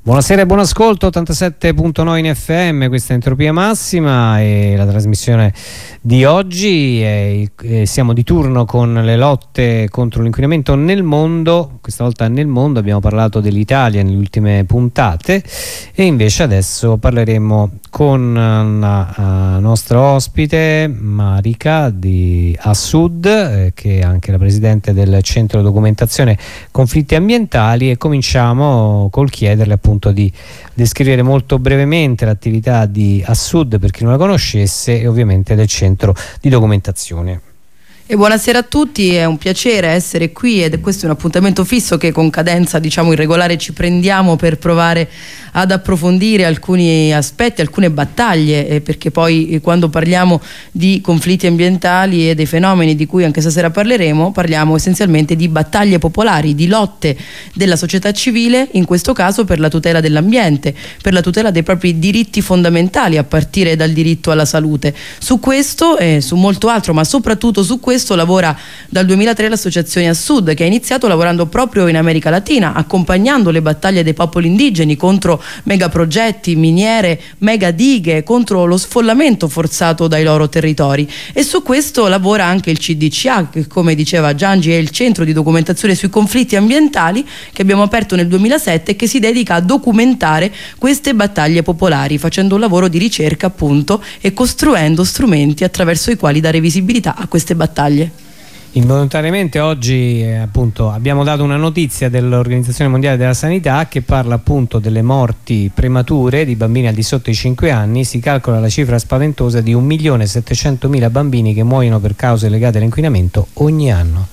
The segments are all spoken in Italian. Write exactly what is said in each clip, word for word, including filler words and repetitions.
Buonasera e buon ascolto, ottantasette virgola nove in F M, questa è Entropia Massima e la trasmissione di oggi è, è, siamo di turno con le lotte contro l'inquinamento nel mondo. Questa volta nel mondo abbiamo parlato dell'Italia nelle ultime puntate e invece adesso parleremo con la, la nostra ospite Marica di Assud, eh, che è anche la presidente del Centro Documentazione Conflitti Ambientali, e cominciamo col chiederle appunto di descrivere molto brevemente l'attività di Assud per chi non la conoscesse e ovviamente del Centro di Documentazione. E buonasera a tutti, è un piacere essere qui ed questo è un appuntamento fisso che con cadenza diciamo irregolare ci prendiamo per provare ad approfondire alcuni aspetti, alcune battaglie, eh, perché poi eh, quando parliamo di conflitti ambientali e dei fenomeni di cui anche stasera parleremo, parliamo essenzialmente di battaglie popolari, di lotte della società civile, in questo caso per la tutela dell'ambiente, per la tutela dei propri diritti fondamentali a partire dal diritto alla salute. Su questo e su molto altro, ma soprattutto su questo lavora dal duemilatré l'associazione Assud, che ha iniziato lavorando proprio in America Latina, accompagnando le battaglie dei popoli indigeni contro megaprogetti, miniere, megadighe, contro lo sfollamento forzato dai loro territori. E su questo lavora anche il C D C A, che come diceva Giangi è il Centro di Documentazione sui Conflitti Ambientali, che abbiamo aperto nel duemilasette e che si dedica a documentare queste battaglie popolari, facendo un lavoro di ricerca appunto e costruendo strumenti attraverso i quali dare visibilità a queste battaglie. Involontariamente oggi eh, appunto abbiamo dato una notizia dell'Organizzazione Mondiale della Sanità che parla appunto delle morti premature di bambini al di sotto dei cinque anni. Si calcola la cifra spaventosa di un milione settecentomila bambini che muoiono per cause legate all'inquinamento ogni anno.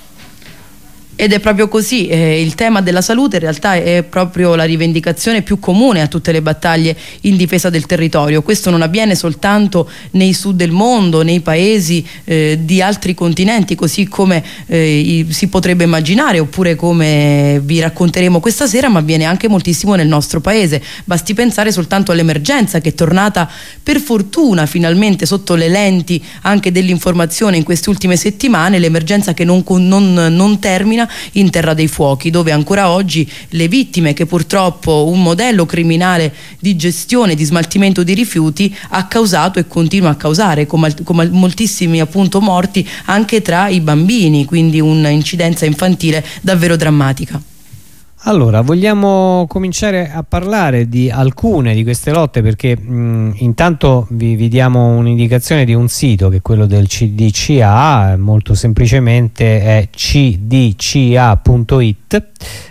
Ed è proprio così, eh, il tema della salute in realtà è proprio la rivendicazione più comune a tutte le battaglie in difesa del territorio. Questo non avviene soltanto nei sud del mondo, nei paesi eh, di altri continenti, così come eh, si potrebbe immaginare, oppure come vi racconteremo questa sera, ma avviene anche moltissimo nel nostro paese. Basti pensare soltanto all'emergenza che è tornata per fortuna finalmente sotto le lenti anche dell'informazione in queste ultime settimane, l'emergenza che non, non, non termina in Terra dei Fuochi, dove ancora oggi le vittime che purtroppo un modello criminale di gestione, di smaltimento di rifiuti ha causato e continua a causare, con, con moltissimi appunto morti anche tra i bambini, quindi un'incidenza infantile davvero drammatica. Allora, vogliamo cominciare a parlare di alcune di queste lotte perché mh, intanto vi, vi diamo un'indicazione di un sito che è quello del C D C A, molto semplicemente è c d c a punto i t,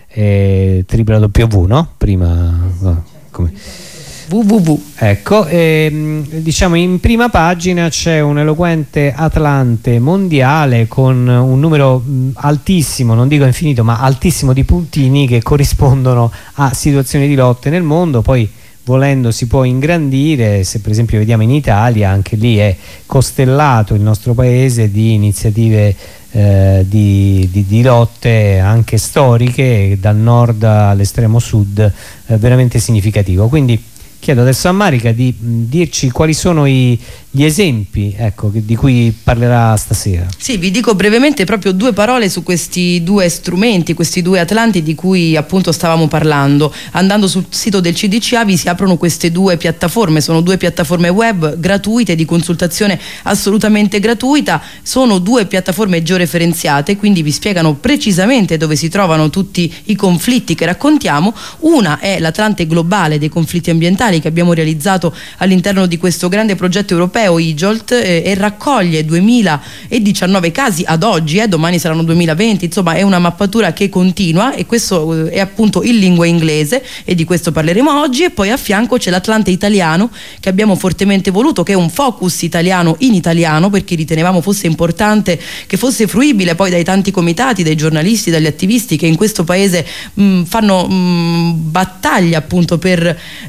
eh, W W W, no? Prima no, come? www. Ecco, e, diciamo in prima pagina c'è un eloquente atlante mondiale con un numero mh, altissimo, non dico infinito, ma altissimo di puntini che corrispondono a situazioni di lotte nel mondo. Poi volendo si può ingrandire, se per esempio vediamo in Italia, anche lì è costellato il nostro paese di iniziative eh, di, di, di lotte anche storiche, dal nord all'estremo sud, eh, veramente significativo. Quindi chiedo adesso a Marica di mh, dirci quali sono i, gli esempi, ecco, di cui parlerà stasera. Sì, vi dico brevemente proprio due parole su questi due strumenti, questi due atlanti di cui appunto stavamo parlando. Andando sul sito del C D C A vi si aprono queste due piattaforme, sono due piattaforme web gratuite di consultazione assolutamente gratuita, sono due piattaforme georeferenziate, quindi vi spiegano precisamente dove si trovano tutti i conflitti che raccontiamo. Una è l'Atlante globale dei conflitti ambientali che abbiamo realizzato all'interno di questo grande progetto europeo I G O L T eh, e raccoglie duemiladiciannove casi ad oggi, eh, domani saranno duemilaventi, insomma è una mappatura che continua e questo eh, è appunto in lingua inglese e di questo parleremo oggi. E poi a fianco c'è l'Atlante italiano che abbiamo fortemente voluto, che è un focus italiano in italiano perché ritenevamo fosse importante che fosse fruibile poi dai tanti comitati, dai giornalisti, dagli attivisti che in questo paese mh, fanno mh, battaglia appunto per eh, cambiare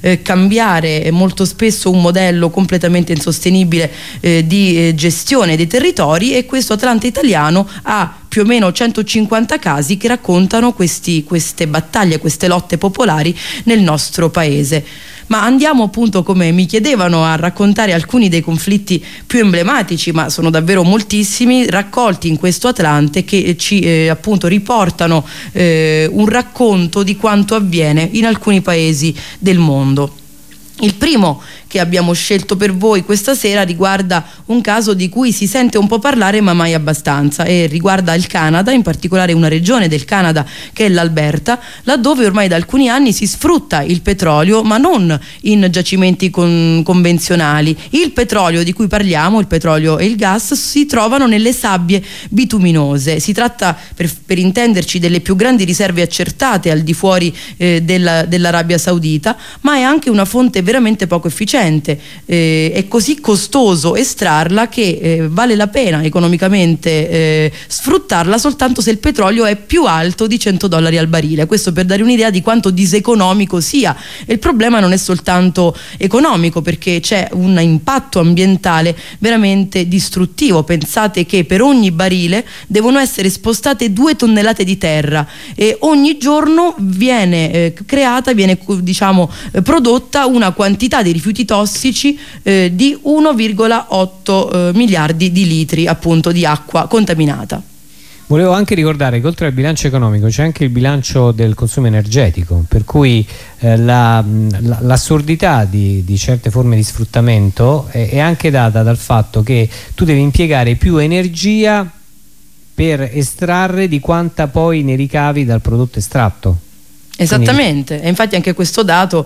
cambiare molto spesso un modello completamente insostenibile eh, di eh, gestione dei territori, e questo Atlante italiano ha più o meno centocinquanta casi che raccontano questi, queste battaglie, queste lotte popolari nel nostro paese. Ma andiamo appunto, come mi chiedevano, a raccontare alcuni dei conflitti più emblematici, ma sono davvero moltissimi, raccolti in questo Atlante, che ci eh, appunto riportano eh, un racconto di quanto avviene in alcuni paesi del mondo. Il primo che abbiamo scelto per voi questa sera riguarda un caso di cui si sente un po' parlare ma mai abbastanza, e riguarda il Canada, in particolare una regione del Canada che è l'Alberta, laddove ormai da alcuni anni si sfrutta il petrolio, ma non in giacimenti con, convenzionali. Il petrolio di cui parliamo, il petrolio e il gas, si trovano nelle sabbie bituminose. Si tratta, per, per intenderci, delle più grandi riserve accertate al di fuori eh, della, dell'Arabia Saudita, ma è anche una fonte veramente poco efficiente. Eh, è così costoso estrarla che eh, vale la pena economicamente eh, sfruttarla soltanto se il petrolio è più alto di cento dollari al barile. Questo per dare un'idea di quanto diseconomico sia. E il problema non è soltanto economico, perché c'è un impatto ambientale veramente distruttivo. Pensate che per ogni barile devono essere spostate due tonnellate di terra, e ogni giorno viene eh, creata, viene diciamo eh, prodotta una quantità di rifiuti tossici eh, di uno virgola otto eh, miliardi di litri appunto di acqua contaminata. Volevo anche ricordare che oltre al bilancio economico c'è anche il bilancio del consumo energetico, per cui eh, la, la, l'assurdità di, di certe forme di sfruttamento è, è anche data dal fatto che tu devi impiegare più energia per estrarre di quanta poi ne ricavi dal prodotto estratto. Esattamente, Quindi... e infatti anche questo dato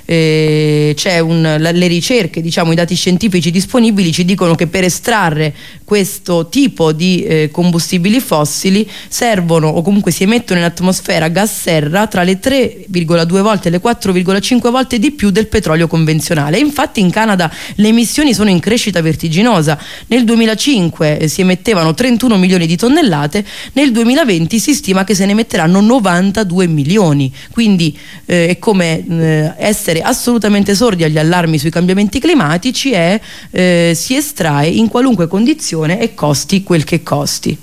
eh, c'è un, la, le ricerche, diciamo i dati scientifici disponibili ci dicono che per estrarre questo tipo di eh, combustibili fossili servono, o comunque si emettono in atmosfera gas serra tra le tre virgola due volte e le quattro virgola cinque volte di più del petrolio convenzionale. E infatti in Canada le emissioni sono in crescita vertiginosa. Nel duemilacinque eh, si emettevano trentuno milioni di tonnellate, nel duemilaventi si stima che se ne emetteranno novantadue milioni. Quindi eh, è come eh, essere assolutamente sordi agli allarmi sui cambiamenti climatici, e eh, si estrae in qualunque condizione e costi quel che costi.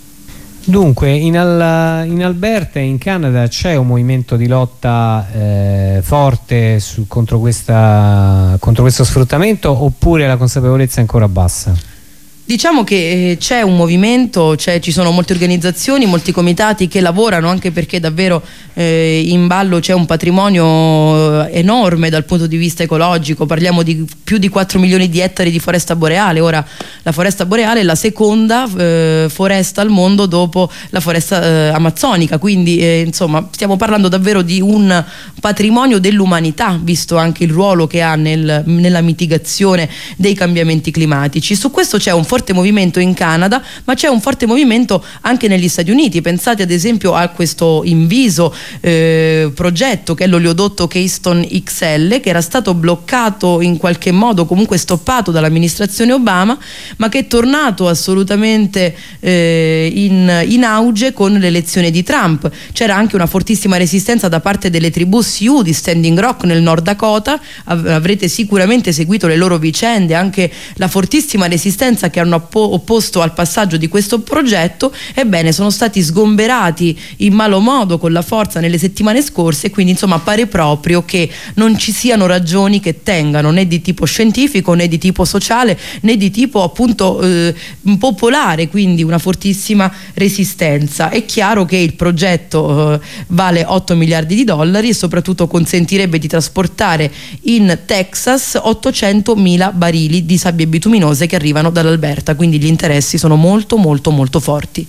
Dunque in, Al in Alberta e in Canada c'è un movimento di lotta eh, forte su, contro, questa, contro questo sfruttamento, oppure la consapevolezza è ancora bassa? Diciamo che eh, c'è un movimento, ci sono molte organizzazioni, molti comitati che lavorano, anche perché davvero eh, in ballo c'è un patrimonio enorme dal punto di vista ecologico. Parliamo di più di quattro milioni di ettari di foresta boreale. Ora la foresta boreale è la seconda eh, foresta al mondo dopo la foresta eh, amazzonica, quindi eh, insomma stiamo parlando davvero di un patrimonio dell'umanità, visto anche il ruolo che ha nel, nella mitigazione dei cambiamenti climatici. Su questo c'è un forte movimento in Canada, ma c'è un forte movimento anche negli Stati Uniti. Pensate ad esempio a questo inviso eh, progetto che è l'oleodotto Keystone X L, che era stato bloccato in qualche modo, comunque stoppato dall'amministrazione Obama, ma che è tornato assolutamente eh, in, in auge con l'elezione di Trump. C'era anche una fortissima resistenza da parte delle tribù Sioux di Standing Rock nel Nord Dakota. Av- avrete sicuramente seguito le loro vicende, anche la fortissima resistenza che hanno opposto al passaggio di questo progetto. Ebbene, sono stati sgomberati in malo modo con la forza nelle settimane scorse, e quindi insomma pare proprio che non ci siano ragioni che tengano, né di tipo scientifico, né di tipo sociale, né di tipo appunto eh, popolare, quindi una fortissima resistenza. È chiaro che il progetto eh, vale otto miliardi di dollari e soprattutto consentirebbe di trasportare in Texas ottocentomila barili di sabbie bituminose che arrivano dall'Alberta. Quindi gli interessi sono molto molto molto forti.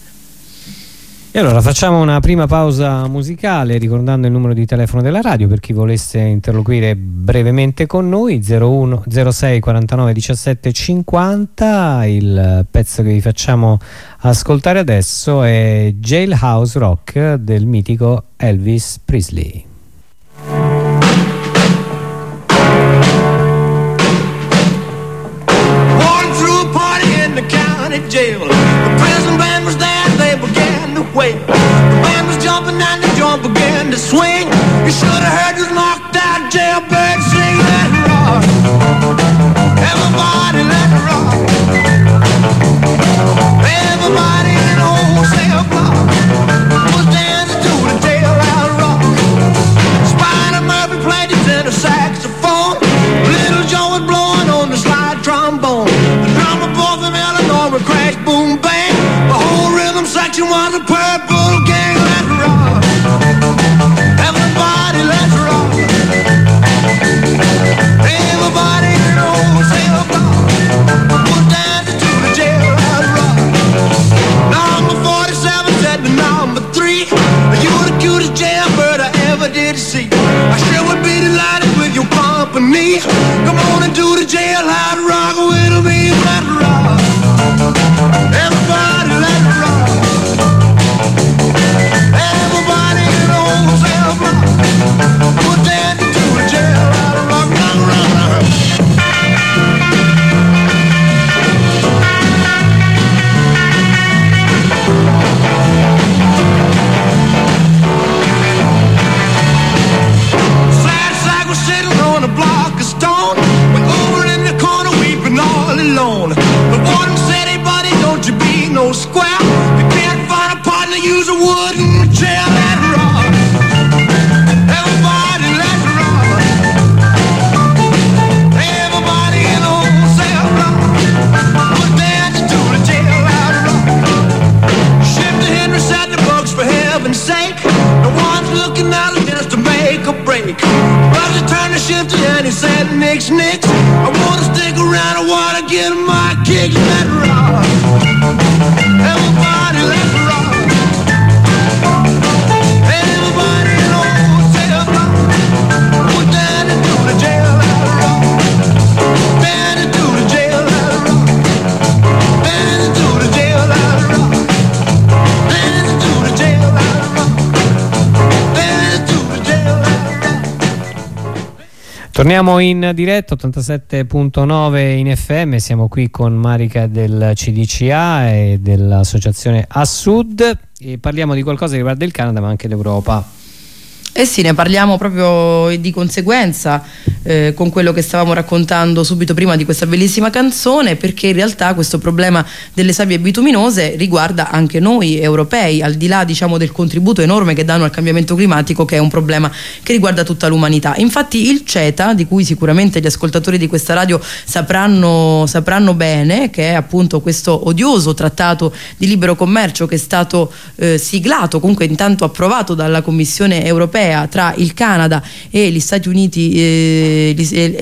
E allora facciamo una prima pausa musicale, ricordando il numero di telefono della radio per chi volesse interloquire brevemente con noi: zero uno zero sei quarantanove diciassette cinquanta. Il pezzo che vi facciamo ascoltare adesso è Jailhouse Rock del mitico Elvis Presley. Jail. The prison band was there, they began to wail. The band was jumping and the joint began to swing. You should have heard this knocked out jailbird sing that. lake. No one's looking out just to make a break. But he turned the shift and he said, Nix, Nix, I wanna stick around, I wanna get my kicks. Let's rock. Everybody, let's rock. Everybody knows, say a rock. Put down into the jail, let's rock. Down into the jail, let's rock. Down into the jail, let's rock. Down into the jail, let's rock. Down into the jail, let's rock. Torniamo in diretta ottantasette punto nove in F M, siamo qui con Marica del C D C A e dell'associazione A Sud e parliamo di qualcosa che riguarda il Canada ma anche l'Europa. Eh sì, ne parliamo proprio di conseguenza eh, con quello che stavamo raccontando subito prima di questa bellissima canzone, perché in realtà questo problema delle sabbie bituminose riguarda anche noi europei, al di là diciamo del contributo enorme che danno al cambiamento climatico, che è un problema che riguarda tutta l'umanità. Infatti il CETA, di cui sicuramente gli ascoltatori di questa radio sapranno, sapranno bene, che è appunto questo odioso trattato di libero commercio che è stato eh, siglato, comunque intanto approvato dalla Commissione europea tra il Canada e gli Stati Uniti eh,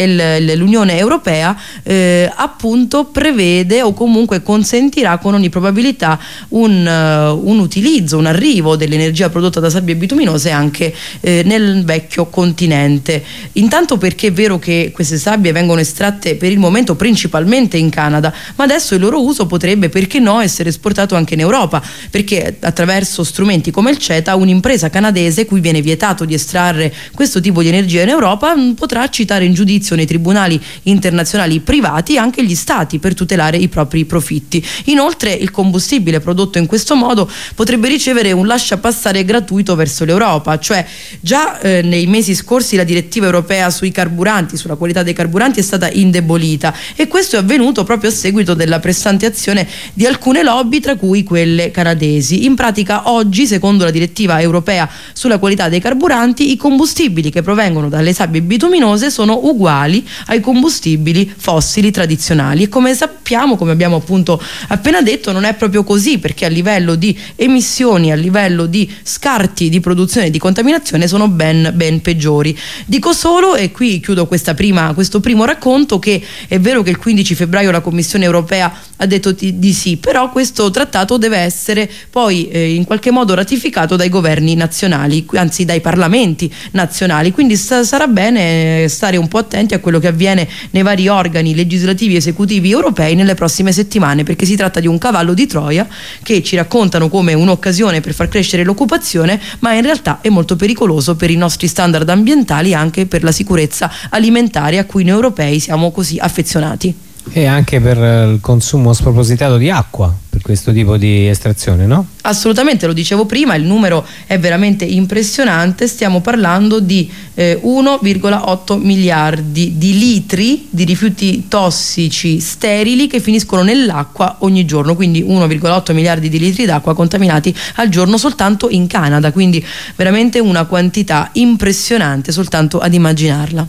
e l'Unione Europea, eh, appunto prevede o comunque consentirà con ogni probabilità un, uh, un utilizzo, un arrivo dell'energia prodotta da sabbie bituminose anche eh, nel vecchio continente. Intanto perché è vero che queste sabbie vengono estratte per il momento principalmente in Canada, ma adesso il loro uso potrebbe, perché no, essere esportato anche in Europa, perché attraverso strumenti come il CETA un'impresa canadese cui viene vietato di estrarre questo tipo di energia in Europa potrà citare in giudizio nei tribunali internazionali privati anche gli stati per tutelare i propri profitti. Inoltre il combustibile prodotto in questo modo potrebbe ricevere un lasciapassare gratuito verso l'Europa, cioè già eh, nei mesi scorsi la direttiva europea sui carburanti, sulla qualità dei carburanti è stata indebolita e questo è avvenuto proprio a seguito della pressante azione di alcune lobby, tra cui quelle canadesi. In pratica oggi, secondo la direttiva europea sulla qualità dei carburanti, i combustibili che provengono dalle sabbie bituminose sono uguali ai combustibili fossili tradizionali e come sappiamo, come abbiamo appunto appena detto, non è proprio così, perché a livello di emissioni, a livello di scarti di produzione e di contaminazione sono ben, ben peggiori. Dico solo, e qui chiudo questa prima, questo primo racconto, che è vero che il quindici febbraio la Commissione europea ha detto di, di sì, però questo trattato deve essere poi eh, in qualche modo ratificato dai governi nazionali, anzi dai parlamenti nazionali, quindi sta, sarà bene stare un po' attenti a quello che avviene nei vari organi legislativi e esecutivi europei nelle prossime settimane, perché si tratta di un cavallo di Troia che ci raccontano come un'occasione per far crescere l'occupazione, ma in realtà è molto pericoloso per i nostri standard ambientali e anche per la sicurezza alimentare a cui noi europei siamo così affezionati. E anche per il consumo spropositato di acqua per questo tipo di estrazione, no? Assolutamente, lo dicevo prima, il numero è veramente impressionante, stiamo parlando di eh, uno virgola otto miliardi di litri di rifiuti tossici sterili che finiscono nell'acqua ogni giorno, quindi uno virgola otto miliardi di litri d'acqua contaminati al giorno soltanto in Canada, quindi veramente una quantità impressionante soltanto ad immaginarla.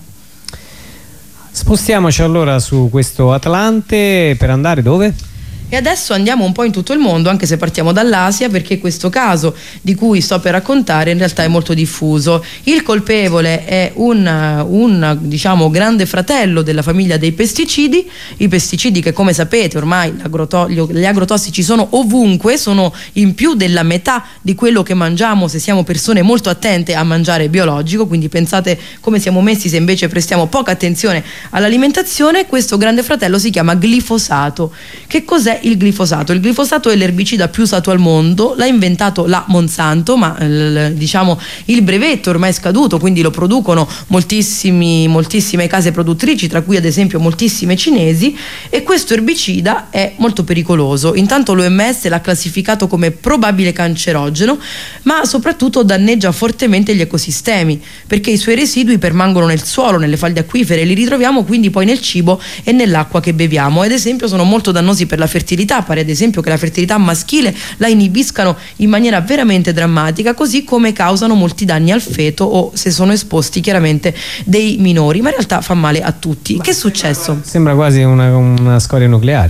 Spostiamoci allora su questo Atlante per andare dove? E adesso andiamo un po' in tutto il mondo, anche se partiamo dall'Asia, perché questo caso di cui sto per raccontare in realtà è molto diffuso. Il colpevole è un, un diciamo grande fratello della famiglia dei pesticidi, i pesticidi che, come sapete, ormai gli agrotossici sono ovunque, sono in più della metà di quello che mangiamo se siamo persone molto attente a mangiare biologico, quindi pensate come siamo messi se invece prestiamo poca attenzione all'alimentazione. Questo grande fratello si chiama glifosato. Che cos'è il glifosato? Il glifosato è l'erbicida più usato al mondo, l'ha inventato la Monsanto, ma il, diciamo il brevetto ormai è scaduto, quindi lo producono moltissimi, moltissime case produttrici, tra cui ad esempio moltissime cinesi, e questo erbicida è molto pericoloso. Intanto l'O M S l'ha classificato come probabile cancerogeno, ma soprattutto danneggia fortemente gli ecosistemi, perché i suoi residui permangono nel suolo, nelle falde acquifere, li ritroviamo quindi poi nel cibo e nell'acqua che beviamo. Ad esempio sono molto dannosi per la fertilità, pare ad esempio che la fertilità maschile la inibiscano in maniera veramente drammatica, così come causano molti danni al feto o, se sono esposti, chiaramente dei minori, ma in realtà fa male a tutti. Ma che è successo? Sembra quasi una, una scoria nucleare.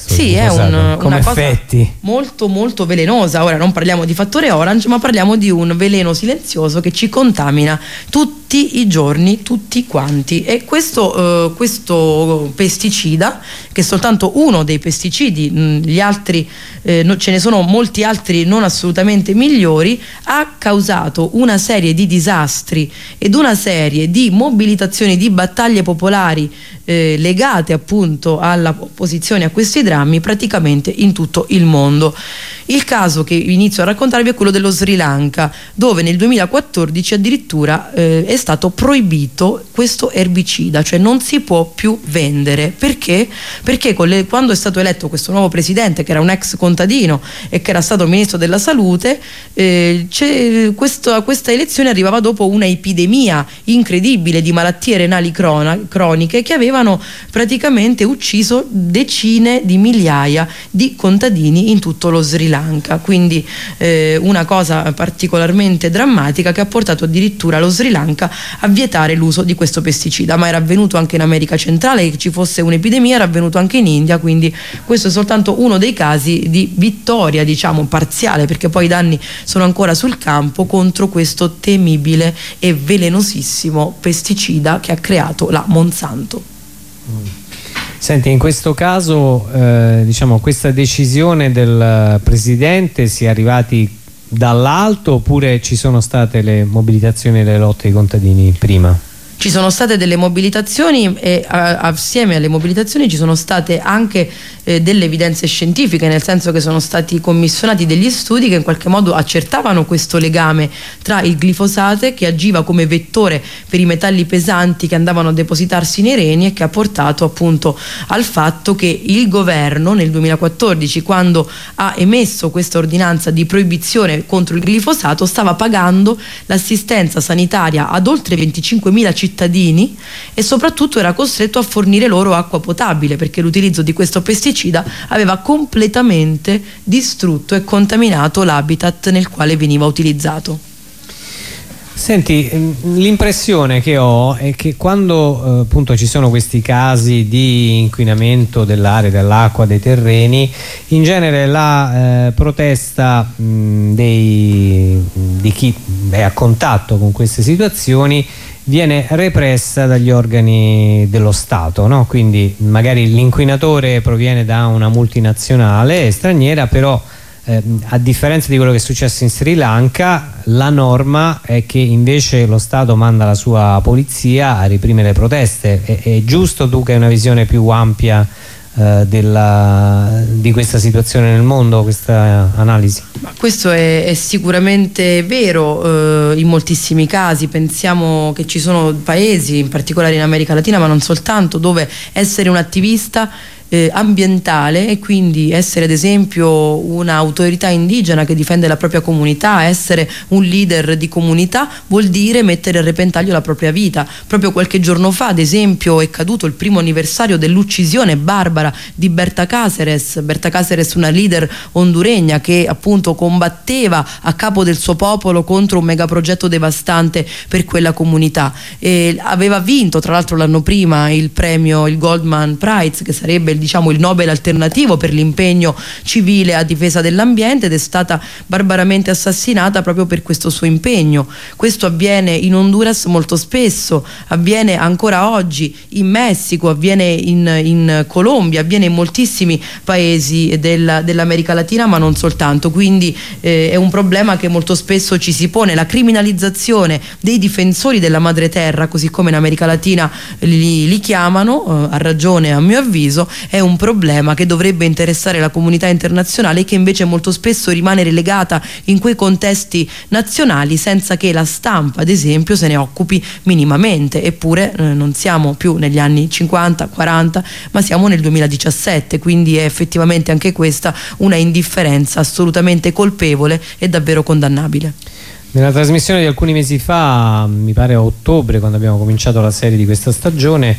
questo sì, è un, come una cosa effetti molto molto velenosa. Ora non parliamo di fattore Orange, ma parliamo di un veleno silenzioso che ci contamina tutti i giorni, tutti quanti. E questo, eh, questo pesticida, che è soltanto uno dei pesticidi, mh, gli altri eh, no, ce ne sono molti altri non assolutamente migliori, ha causato una serie di disastri ed una serie di mobilitazioni, di battaglie popolari eh, legate appunto alla opposizione a questi drammi praticamente in tutto il mondo. Il caso che inizio a raccontarvi è quello dello Sri Lanka, dove nel duemilaquattordici addirittura eh, è stato proibito questo erbicida, cioè non si può più vendere. Perché? Perché con le, quando è stato eletto questo nuovo presidente, che era un ex contadino e che era stato ministro della salute, eh, questo, questa elezione arrivava dopo una epidemia incredibile di malattie renali crona, croniche che avevano praticamente ucciso decine di migliaia di contadini in tutto lo Sri Lanka. Quindi eh, una cosa particolarmente drammatica che ha portato addirittura lo Sri Lanka a vietare l'uso di questo pesticida. Ma era avvenuto anche in America centrale, che ci fosse un'epidemia, era avvenuto anche in India, quindi questo è soltanto uno dei casi di vittoria, diciamo parziale, perché poi i danni sono ancora sul campo contro questo temibile e velenosissimo pesticida che ha creato la Monsanto. Mm. Senti, in questo caso eh, diciamo questa decisione del presidente si è arrivati dall'alto oppure ci sono state le mobilitazioni e le lotte dei contadini prima? Ci sono state delle mobilitazioni e a, assieme alle mobilitazioni ci sono state anche eh, delle evidenze scientifiche, nel senso che sono stati commissionati degli studi che in qualche modo accertavano questo legame tra il glifosate, che agiva come vettore per i metalli pesanti che andavano a depositarsi nei reni, e che ha portato appunto al fatto che il governo nel duemilaquattordici, quando ha emesso questa ordinanza di proibizione contro il glifosato, stava pagando l'assistenza sanitaria ad oltre venticinquemila cittadini cittadini e soprattutto era costretto a fornire loro acqua potabile, perché l'utilizzo di questo pesticida aveva completamente distrutto e contaminato l'habitat nel quale veniva utilizzato. Senti, l'impressione che ho è che quando eh, appunto ci sono questi casi di inquinamento dell'aria, dell'acqua, dei terreni, in genere la eh, protesta mh, dei, di chi è a contatto con queste situazioni viene repressa dagli organi dello Stato, no? Quindi magari l'inquinatore proviene da una multinazionale straniera, però eh, a differenza di quello che è successo in Sri Lanka, la norma è che invece lo Stato manda la sua polizia a reprimere le proteste. È, è giusto, tu che hai una visione più ampia eh, della, di questa situazione nel mondo, questa analisi? Ma questo è, è sicuramente vero eh, in moltissimi casi. Pensiamo che ci sono paesi, in particolare in America Latina, ma non soltanto, dove essere un attivista Eh, ambientale e quindi essere ad esempio un'autorità indigena che difende la propria comunità, essere un leader di comunità, vuol dire mettere a repentaglio la propria vita. Proprio qualche giorno fa, ad esempio, è caduto il primo anniversario dell'uccisione barbara di Berta Cáceres. Berta Cáceres, una leader honduregna che appunto combatteva a capo del suo popolo contro un megaprogetto devastante per quella comunità, e aveva vinto tra l'altro l'anno prima il premio, il Goldman Prize, che sarebbe il diciamo il Nobel alternativo per l'impegno civile a difesa dell'ambiente, ed è stata barbaramente assassinata proprio per questo suo impegno. Questo avviene in Honduras molto spesso, avviene ancora oggi in Messico, avviene in, in Colombia, avviene in moltissimi paesi del, dell'America Latina, ma non soltanto. Quindi eh, è un problema che molto spesso ci si pone. La criminalizzazione dei difensori della madre terra, così come in America Latina li, li chiamano, eh, a ragione a mio avviso, è un problema che dovrebbe interessare la comunità internazionale, che invece molto spesso rimane relegata in quei contesti nazionali senza che la stampa, ad esempio, se ne occupi minimamente. Eppure eh, non siamo più negli anni cinquanta quaranta, ma siamo nel duemiladiciassette, quindi è effettivamente anche questa una indifferenza assolutamente colpevole e davvero condannabile. Nella trasmissione di alcuni mesi fa, mi pare a ottobre, quando abbiamo cominciato la serie di questa stagione,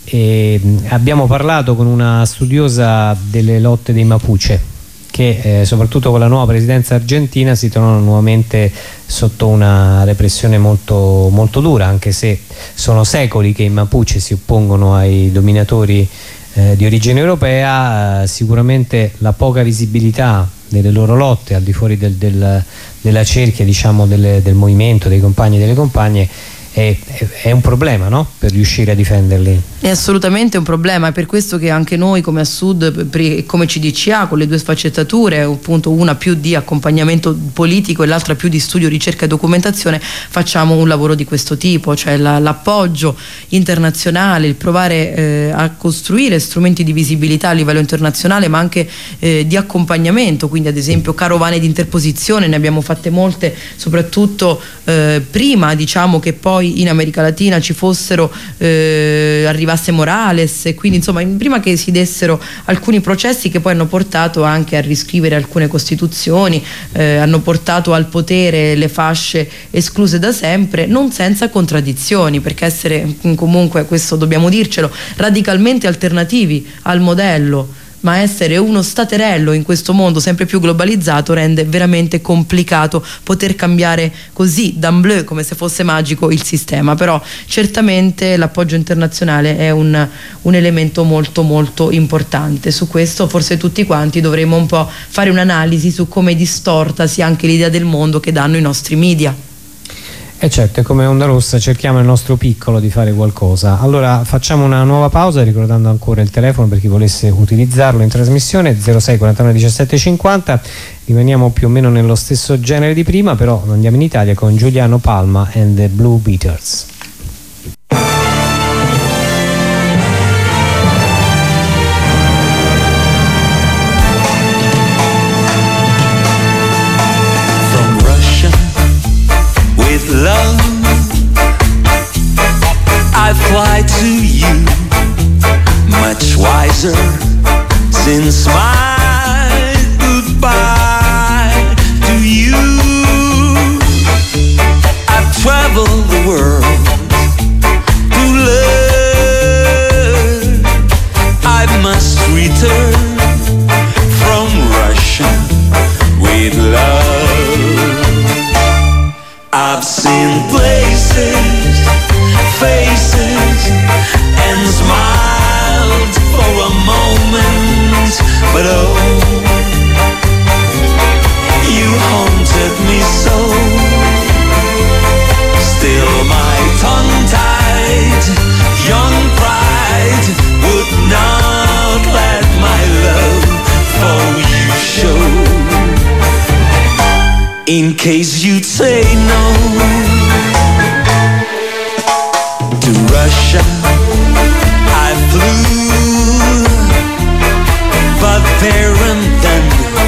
e abbiamo parlato con una studiosa delle lotte dei Mapuche, che eh, soprattutto con la nuova presidenza argentina si trovano nuovamente sotto una repressione molto, molto dura, anche se sono secoli che i Mapuche si oppongono ai dominatori eh, di origine europea, eh, sicuramente la poca visibilità delle loro lotte al di fuori del, del, della cerchia, diciamo, delle, del movimento, dei compagni e delle compagne è, è, è un problema, no? Per riuscire a difenderli. È assolutamente un problema, è per questo che anche noi come Assud e come C D C A, con le due sfaccettature, appunto una più di accompagnamento politico e l'altra più di studio, ricerca e documentazione, facciamo un lavoro di questo tipo, cioè la, l'appoggio internazionale, il provare eh, a costruire strumenti di visibilità a livello internazionale, ma anche eh, di accompagnamento, quindi ad esempio carovane di interposizione, ne abbiamo fatte molte, soprattutto eh, prima, diciamo, che poi in America Latina ci fossero eh, arrivati Morales, e quindi insomma prima che si dessero alcuni processi che poi hanno portato anche a riscrivere alcune costituzioni, eh, hanno portato al potere le fasce escluse da sempre, non senza contraddizioni, perché essere comunque, questo dobbiamo dircelo, radicalmente alternativi al modello, ma essere uno staterello in questo mondo sempre più globalizzato rende veramente complicato poter cambiare così d'emblée, come se fosse magico, il sistema. Però certamente l'appoggio internazionale è un, un elemento molto molto importante. Su questo forse tutti quanti dovremmo un po' fare un'analisi su come distorta sia anche l'idea del mondo che danno i nostri media. E eh certo, come Onda Rossa cerchiamo nel nostro piccolo di fare qualcosa. Allora facciamo una nuova pausa, ricordando ancora il telefono per chi volesse utilizzarlo in trasmissione, zero sei quarantanove diciassette cinquanta. Rimaniamo più o meno nello stesso genere di prima, però andiamo in Italia con Giuliano Palma and the Blue Beaters. Love, I fly to you, much wiser since my goodbye to you. I've traveled the world to learn I must return from Russia with love. I've seen places, faces, and smiled for a moment, but oh, you haunted me so. Still my tongue-tied young pride would not let my love for you show. In case you'd say no to Russia, I flew, but there and then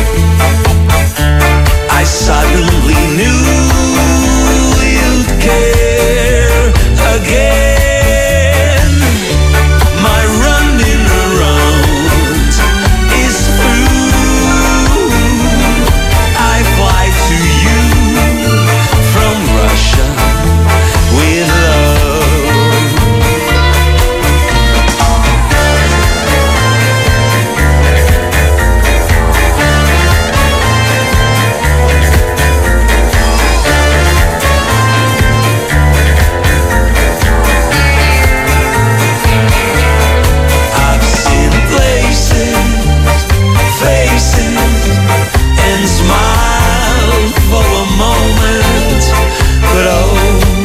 I suddenly knew you'd care again. My running around is through. I fly to you from Russia with love. I've seen places, faces, and smiled for a moment, but oh,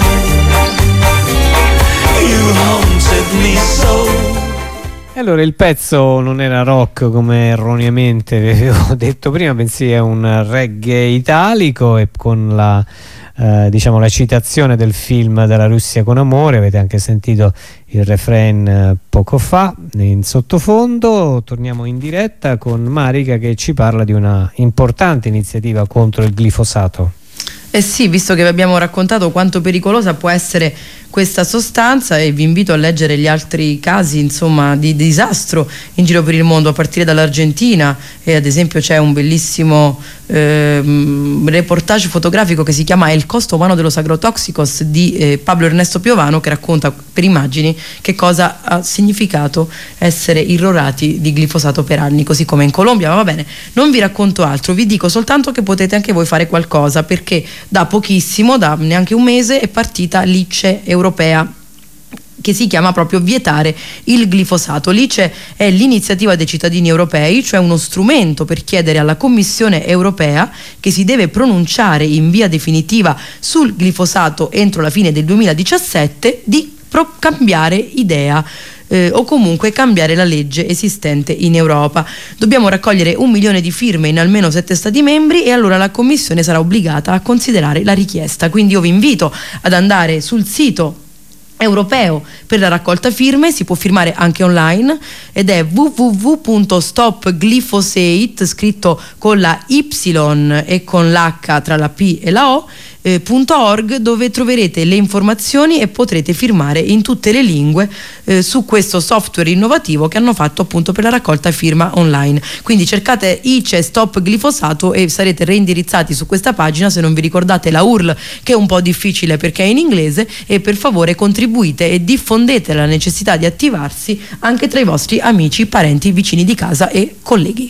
you haunted me so. E allora il pezzo non era rock come erroneamente vi avevo detto prima, bensì è un reggae italico, e con la eh, diciamo la citazione del film Dalla Russia con amore. Avete anche sentito il refrain eh, poco fa in sottofondo. Torniamo in diretta con Marica che ci parla di una importante iniziativa contro il glifosato. Eh sì, visto che vi abbiamo raccontato quanto pericolosa può essere questa sostanza, e vi invito a leggere gli altri casi, insomma, di disastro in giro per il mondo, a partire dall'Argentina. E ad esempio c'è un bellissimo ehm, reportage fotografico che si chiama El costo umano de los agrotóxicos di eh, Pablo Ernesto Piovano, che racconta per immagini che cosa ha significato essere irrorati di glifosato per anni, così come in Colombia. Ma va bene, non vi racconto altro, vi dico soltanto che potete anche voi fare qualcosa, perché da pochissimo, da neanche un mese, è partita l'I C E europea, che si chiama proprio Vietare il glifosato. L'I C E è l'iniziativa dei cittadini europei, cioè uno strumento per chiedere alla Commissione europea, che si deve pronunciare in via definitiva sul glifosato entro la fine del duemiladiciassette, di pro- cambiare idea. Eh, o comunque cambiare la legge esistente in Europa. Dobbiamo raccogliere un milione di firme in almeno sette stati membri e allora la Commissione sarà obbligata a considerare la richiesta. Quindi io vi invito ad andare sul sito europeo per la raccolta firme, si può firmare anche online ed è w w w punto stop glyphosate, scritto con la Y e con l'H tra la P e la O, eh, .org, dove troverete le informazioni e potrete firmare in tutte le lingue eh, su questo software innovativo che hanno fatto appunto per la raccolta firma online. Quindi cercate I C E Stop Glifosato e sarete reindirizzati su questa pagina se non vi ricordate la U R L, che è un po' difficile perché è in inglese, e per favore contribuite e diffondete la necessità di attivarsi anche tra i vostri amici, parenti, vicini di casa e colleghi.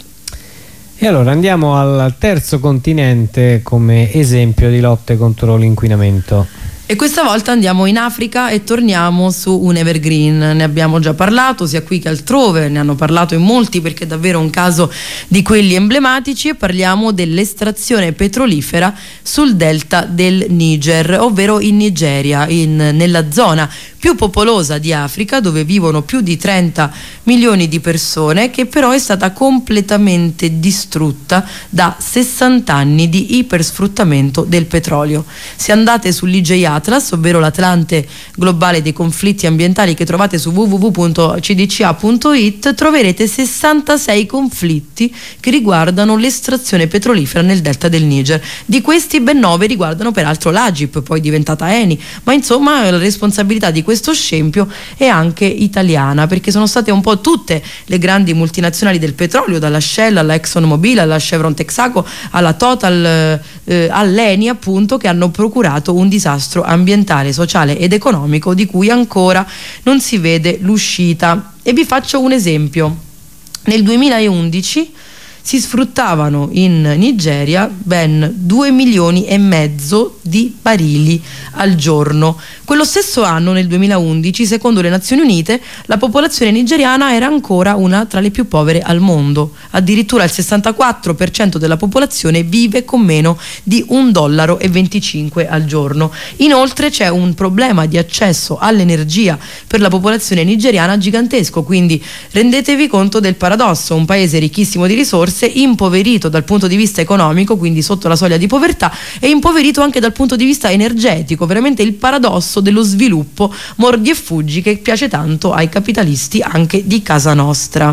E allora andiamo al terzo continente come esempio di lotte contro l'inquinamento. E questa volta andiamo in Africa e torniamo su un evergreen. Ne abbiamo già parlato sia qui che altrove, ne hanno parlato in molti perché è davvero un caso di quelli emblematici, e parliamo dell'estrazione petrolifera sul delta del Niger, ovvero in Nigeria, in, nella zona più popolosa di Africa, dove vivono più di trenta milioni di persone, che però è stata completamente distrutta da sessanta anni di ipersfruttamento del petrolio. Se andate sull'I J Atlas, ovvero l'Atlante globale dei conflitti ambientali, che trovate su w w w punto c d c a punto i t, troverete sessantasei conflitti che riguardano l'estrazione petrolifera nel delta del Niger. Di questi ben nove riguardano peraltro l'A G I P, poi diventata Eni, ma insomma la responsabilità di questo scempio è anche italiana, perché sono state un po' tutte le grandi multinazionali del petrolio, dalla Shell alla ExxonMobil alla Chevron Texaco alla Total, eh, all'Eni appunto, che hanno procurato un disastro ambientale, sociale ed economico di cui ancora non si vede l'uscita. E vi faccio un esempio. Nel duemilaundici si sfruttavano in Nigeria ben due milioni e mezzo di barili al giorno. Quello stesso anno, nel duemilaundici, secondo le Nazioni Unite, la popolazione nigeriana era ancora una tra le più povere al mondo. Addirittura il sessantaquattro per cento della popolazione vive con meno di un dollaro e venticinque al giorno. Inoltre c'è un problema di accesso all'energia per la popolazione nigeriana gigantesco, quindi rendetevi conto del paradosso: un paese ricchissimo di risorse, impoverito dal punto di vista economico, quindi sotto la soglia di povertà, e impoverito anche dal punto di vista energetico. Veramente il paradosso dello sviluppo mordi e fuggi che piace tanto ai capitalisti anche di casa nostra.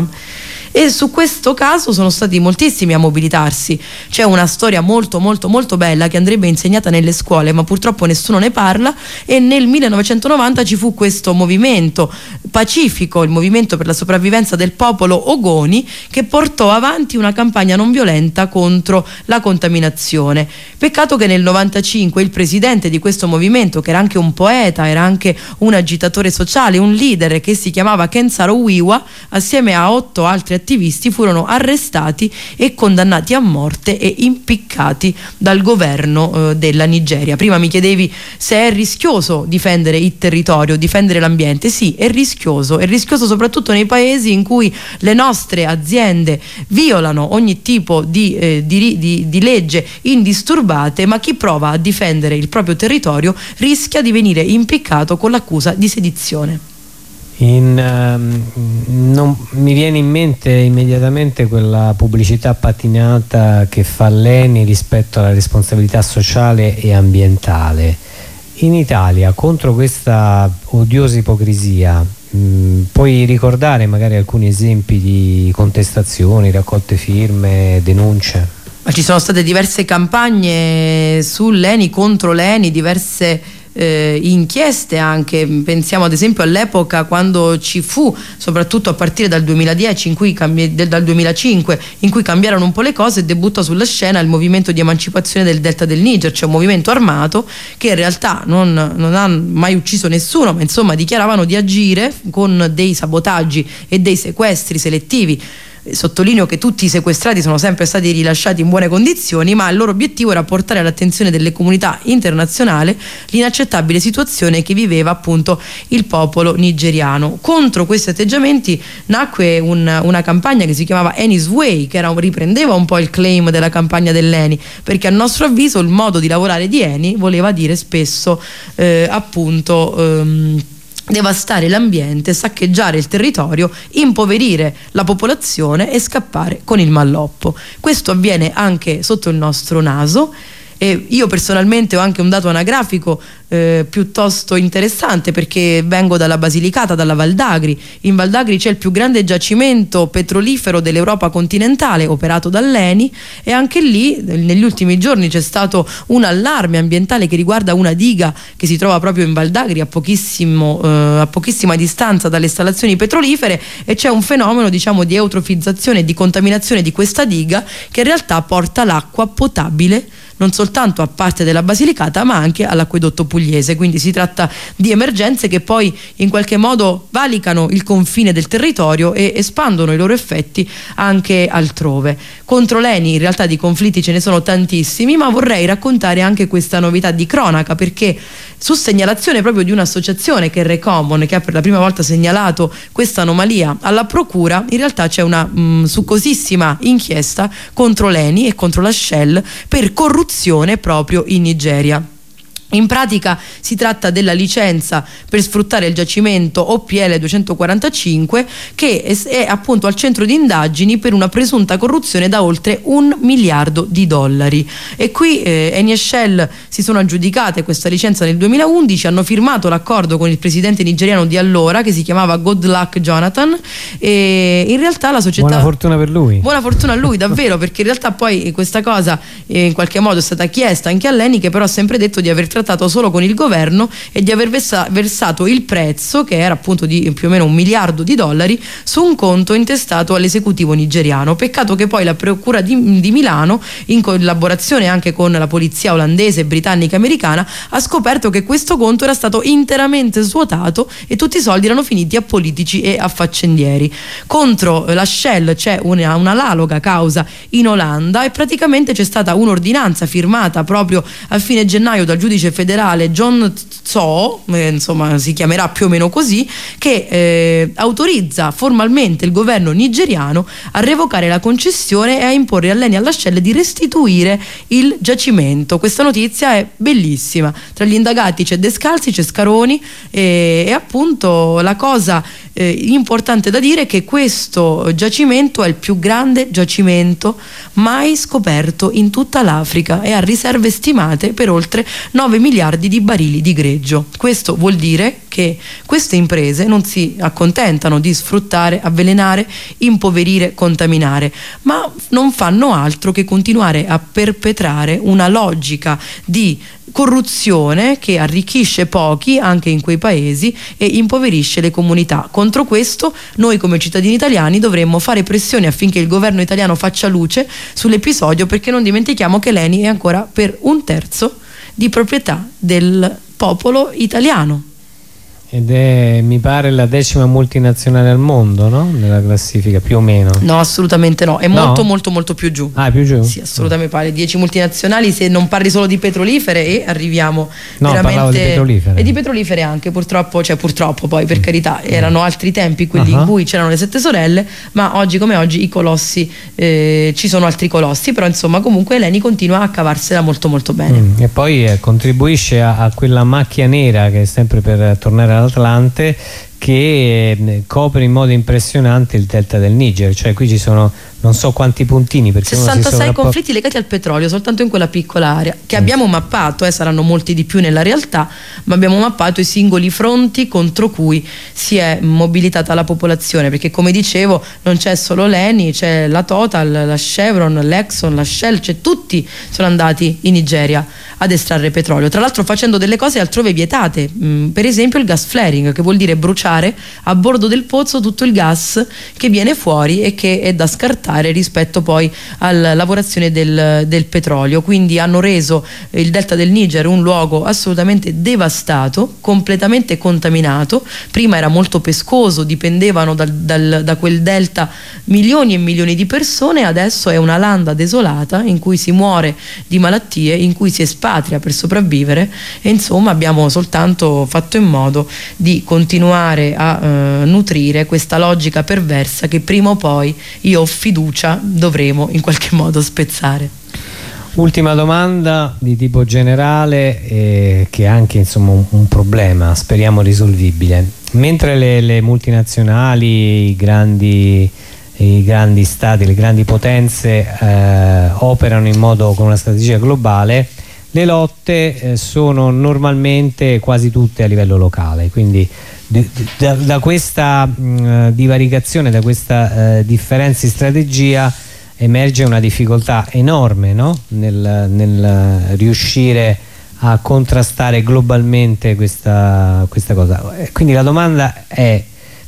E su questo caso sono stati moltissimi a mobilitarsi. C'è una storia molto molto molto bella che andrebbe insegnata nelle scuole, ma purtroppo nessuno ne parla, e nel millenovecentonovanta ci fu questo movimento pacifico, il movimento per la sopravvivenza del popolo Ogoni, che portò avanti una campagna non violenta contro la contaminazione. Peccato che nel novantacinque il presidente di questo movimento, che era anche un poeta, era anche un agitatore sociale, un leader, che si chiamava Kensaro Wiwa, assieme a otto altri attivisti furono arrestati e condannati a morte e impiccati dal governo eh, della Nigeria. Prima mi chiedevi se è rischioso difendere il territorio, difendere l'ambiente. Sì, è rischioso, è rischioso soprattutto nei paesi in cui le nostre aziende violano ogni tipo di, eh, di, di, di legge indisturbate, ma chi prova a difendere il proprio territorio rischia di venire impiccato con l'accusa di sedizione. In, um, non, mi viene in mente immediatamente quella pubblicità patinata che fa l'Eni rispetto alla responsabilità sociale e ambientale. In Italia, contro questa odiosa ipocrisia, mh, puoi ricordare magari alcuni esempi di contestazioni, raccolte firme, denunce? Ma ci sono state diverse campagne sull'Eni, contro l'Eni, diverse Eh, inchieste anche. Pensiamo ad esempio all'epoca quando ci fu, soprattutto a partire dal duemiladieci, in cui cambi- dal duemilacinque, in cui cambiarono un po' le cose, e debuttò sulla scena il movimento di emancipazione del delta del Niger, cioè un movimento armato che in realtà non, non ha mai ucciso nessuno, ma insomma dichiaravano di agire con dei sabotaggi e dei sequestri selettivi Sottolineo che tutti i sequestrati sono sempre stati rilasciati in buone condizioni, ma il loro obiettivo era portare all'attenzione delle comunità internazionali l'inaccettabile situazione che viveva appunto il popolo nigeriano. Contro questi atteggiamenti nacque un, una campagna che si chiamava Eni's Way, che era, riprendeva un po' il claim della campagna dell'Eni, perché a nostro avviso il modo di lavorare di Eni voleva dire spesso eh, appunto ehm, devastare l'ambiente, saccheggiare il territorio, impoverire la popolazione e scappare con il malloppo. Questo avviene anche sotto il nostro naso. E io personalmente ho anche un dato anagrafico eh, piuttosto interessante, perché vengo dalla Basilicata, dalla Val d'Agri. In Val d'Agri c'è il più grande giacimento petrolifero dell'Europa continentale, operato dall'Eni, e anche lì negli ultimi giorni c'è stato un allarme ambientale che riguarda una diga che si trova proprio in Val d'Agri, a, pochissimo, eh, a pochissima distanza dalle installazioni petrolifere, e c'è un fenomeno, diciamo, di eutrofizzazione e di contaminazione di questa diga che in realtà porta l'acqua potabile non soltanto a parte della Basilicata ma anche all'acquedotto pugliese. Quindi si tratta di emergenze che poi in qualche modo valicano il confine del territorio e espandono i loro effetti anche altrove. Contro l'Eni in realtà di conflitti ce ne sono tantissimi, ma vorrei raccontare anche questa novità di cronaca, perché su segnalazione proprio di un'associazione che è Recomon, che ha per la prima volta segnalato questa anomalia alla procura, in realtà c'è una mh, succosissima inchiesta contro l'Eni e contro la Shell per corruzione proprio in Nigeria. In pratica si tratta della licenza per sfruttare il giacimento O P L duecentoquarantacinque, che è, è appunto al centro di indagini per una presunta corruzione da oltre un miliardo di dollari. E qui eh, Eni e Shell si sono aggiudicate questa licenza nel duemilaundici, hanno firmato l'accordo con il presidente nigeriano di allora, che si chiamava Goodluck Jonathan, e in realtà la società... Buona fortuna per lui. Buona fortuna a lui, davvero, perché in realtà poi questa cosa eh, in qualche modo è stata chiesta anche all'Eni, che però ha sempre detto di aver trattato solo con il governo e di aver versa, versato il prezzo, che era appunto di più o meno un miliardo di dollari, su un conto intestato all'esecutivo nigeriano. Peccato che poi la procura di, di Milano, in collaborazione anche con la polizia olandese, britannica e americana, ha scoperto che questo conto era stato interamente svuotato e tutti i soldi erano finiti a politici e a faccendieri. Contro la Shell c'è una, un'analoga causa in Olanda, e praticamente c'è stata un'ordinanza firmata proprio a fine gennaio dal giudice federale John Tso, eh, insomma si chiamerà più o meno così, che eh, autorizza formalmente il governo nigeriano a revocare la concessione e a imporre all'Eni e alla Shell di restituire il giacimento. Questa notizia è bellissima. Tra gli indagati c'è Descalzi, c'è Scaroni, e, e appunto la cosa eh, importante da dire è che questo giacimento è il più grande giacimento mai scoperto in tutta l'Africa e ha riserve stimate per oltre nove miliardi di barili di greggio. Questo vuol dire che queste imprese non si accontentano di sfruttare, avvelenare, impoverire, contaminare, ma non fanno altro che continuare a perpetrare una logica di corruzione che arricchisce pochi anche in quei paesi e impoverisce le comunità. Contro questo noi come cittadini italiani dovremmo fare pressione affinché il governo italiano faccia luce sull'episodio, perché non dimentichiamo che l'Eni è ancora per un terzo di proprietà del popolo italiano. Ed è, mi pare, la decima multinazionale al mondo, no? Nella classifica, più o meno. No, assolutamente no, è No? molto molto molto più giù. Ah, più giù? Sì, assolutamente, pare dieci multinazionali, se non parli solo di petrolifere, e arriviamo No, veramente... parlavo di petrolifere. E di petrolifere anche, purtroppo, cioè purtroppo poi, per carità, erano altri tempi quelli Uh-huh. in cui c'erano le sette sorelle, ma oggi come oggi i colossi, eh, ci sono altri colossi, però insomma comunque l'Eni continua a cavarsela molto molto bene. Mm, e poi eh, contribuisce a, a quella macchia nera che è sempre per tornare all'Atlante, che eh, copre in modo impressionante il delta del Niger. Cioè qui ci sono non so quanti puntini, perché uno si sessantasei sovrappor- conflitti legati al petrolio soltanto in quella piccola area, che abbiamo mappato, eh, saranno molti di più nella realtà, ma abbiamo mappato i singoli fronti contro cui si è mobilitata la popolazione, perché come dicevo non c'è solo l'Eni, c'è la Total, la Chevron, l'Exxon, la Shell, cioè tutti sono andati in Nigeria ad estrarre petrolio, tra l'altro facendo delle cose altrove vietate, mm, per esempio il gas flaring, che vuol dire bruciare a bordo del pozzo tutto il gas che viene fuori e che è da scartare secolare rispetto poi alla lavorazione del, del petrolio. Quindi hanno reso il delta del Niger un luogo assolutamente devastato, completamente contaminato. Prima era molto pescoso, dipendevano dal, dal, da quel delta milioni e milioni di persone, adesso è una landa desolata in cui si muore di malattie, in cui si espatria per sopravvivere, e insomma abbiamo soltanto fatto in modo di continuare a eh, nutrire questa logica perversa che prima o poi, io ho fiducia, dovremo in qualche modo spezzare. Ultima domanda di tipo generale, eh, che è anche insomma un, un problema, speriamo risolvibile. Mentre le, le multinazionali, i grandi, i grandi stati, le grandi potenze eh, operano in modo con una strategia globale, le lotte eh, sono normalmente quasi tutte a livello locale, quindi da, da questa mh, divaricazione, da questa eh, differenza di strategia emerge una difficoltà enorme, no? nel, nel riuscire a contrastare globalmente questa, questa cosa. Quindi la domanda è,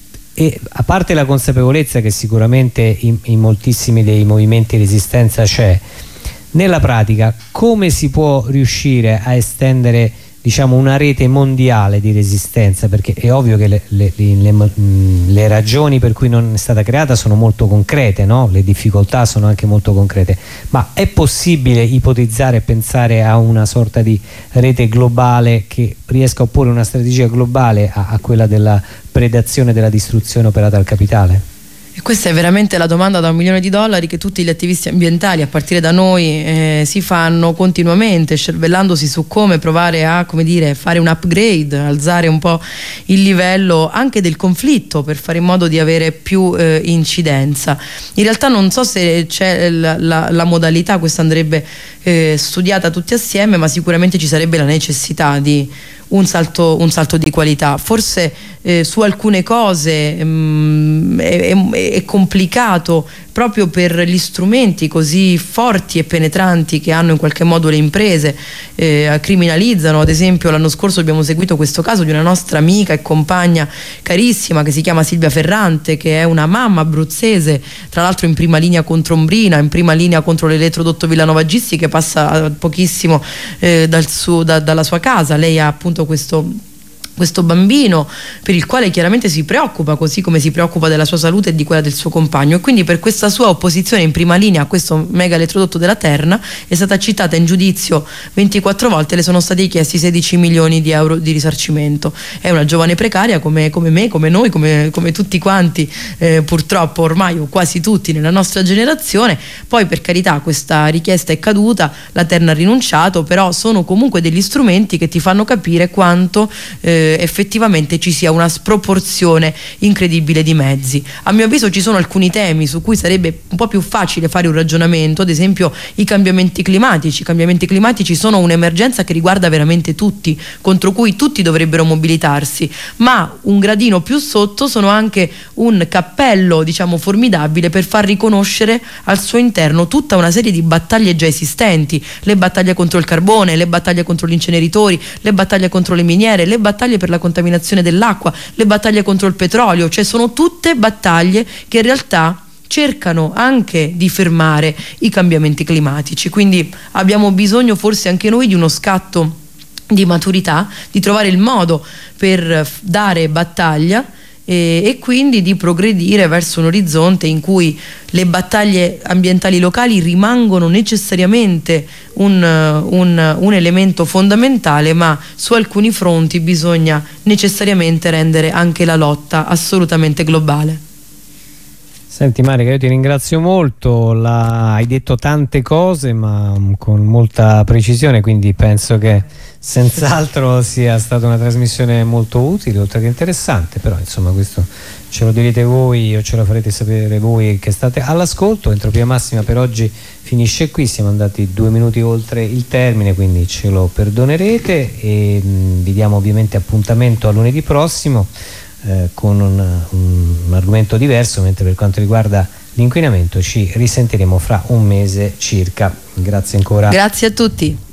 e a parte la consapevolezza che sicuramente in, in moltissimi dei movimenti di resistenza c'è, nella pratica come si può riuscire a estendere, diciamo, una rete mondiale di resistenza? Perché è ovvio che le, le, le, le ragioni per cui non è stata creata sono molto concrete, no? Le difficoltà sono anche molto concrete, ma è possibile ipotizzare e pensare a una sorta di rete globale che riesca a opporre una strategia globale a, a quella della predazione e della distruzione operata al capitale? E questa è veramente la domanda da un milione di dollari che tutti gli attivisti ambientali, a partire da noi, eh, si fanno continuamente, cervellandosi su come provare a, come dire, fare un upgrade, alzare un po' il livello anche del conflitto per fare in modo di avere più eh, incidenza. In realtà non so se c'è la, la, la modalità, questa andrebbe eh, studiata tutti assieme, ma sicuramente ci sarebbe la necessità di un salto, un salto di qualità. Forse eh, su alcune cose mh, è, è, è complicato proprio per gli strumenti così forti e penetranti che hanno in qualche modo le imprese, eh, criminalizzano. Ad esempio l'anno scorso abbiamo seguito questo caso di una nostra amica e compagna carissima che si chiama Silvia Ferrante, che è una mamma abruzzese, tra l'altro in prima linea contro Ombrina, in prima linea contro l'elettrodotto Villanova Gisti, che passa pochissimo eh, dal suo, da, dalla sua casa. Lei ha appunto questo questo bambino per il quale chiaramente si preoccupa, così come si preoccupa della sua salute e di quella del suo compagno, e quindi per questa sua opposizione in prima linea a questo mega elettrodotto della Terna è stata citata in giudizio ventiquattro volte, le sono stati chiesti sedici milioni di euro di risarcimento. È una giovane precaria come, come me, come noi, come, come tutti quanti, eh, purtroppo ormai o quasi tutti nella nostra generazione. Poi per carità questa richiesta è caduta, la Terna ha rinunciato, però sono comunque degli strumenti che ti fanno capire quanto eh, effettivamente ci sia una sproporzione incredibile di mezzi. A mio avviso ci sono alcuni temi su cui sarebbe un po' più facile fare un ragionamento, ad esempio i cambiamenti climatici. I cambiamenti climatici sono un'emergenza che riguarda veramente tutti, contro cui tutti dovrebbero mobilitarsi, ma un gradino più sotto sono anche un cappello, diciamo, formidabile per far riconoscere al suo interno tutta una serie di battaglie già esistenti: le battaglie contro il carbone, le battaglie contro gli inceneritori, le battaglie contro le miniere, le battaglie per la contaminazione dell'acqua, le battaglie contro il petrolio. Cioè sono tutte battaglie che in realtà cercano anche di fermare i cambiamenti climatici. Quindi abbiamo bisogno forse anche noi di uno scatto di maturità, di trovare il modo per dare battaglia e, e quindi di progredire verso un orizzonte in cui le battaglie ambientali locali rimangono necessariamente un, un, un elemento fondamentale, ma su alcuni fronti bisogna necessariamente rendere anche la lotta assolutamente globale. Senti Marica, io ti ringrazio molto, la... hai detto tante cose ma con molta precisione, quindi penso che senz'altro sia stata una trasmissione molto utile, oltre che interessante, però insomma questo ce lo direte voi o ce lo farete sapere voi che state all'ascolto. Entropia Massima per oggi finisce qui, siamo andati due minuti oltre il termine, quindi ce lo perdonerete e mh, vi diamo ovviamente appuntamento a lunedì prossimo eh, con un, un, un argomento diverso, mentre per quanto riguarda l'inquinamento ci risentiremo fra un mese circa. Grazie ancora. Grazie a tutti.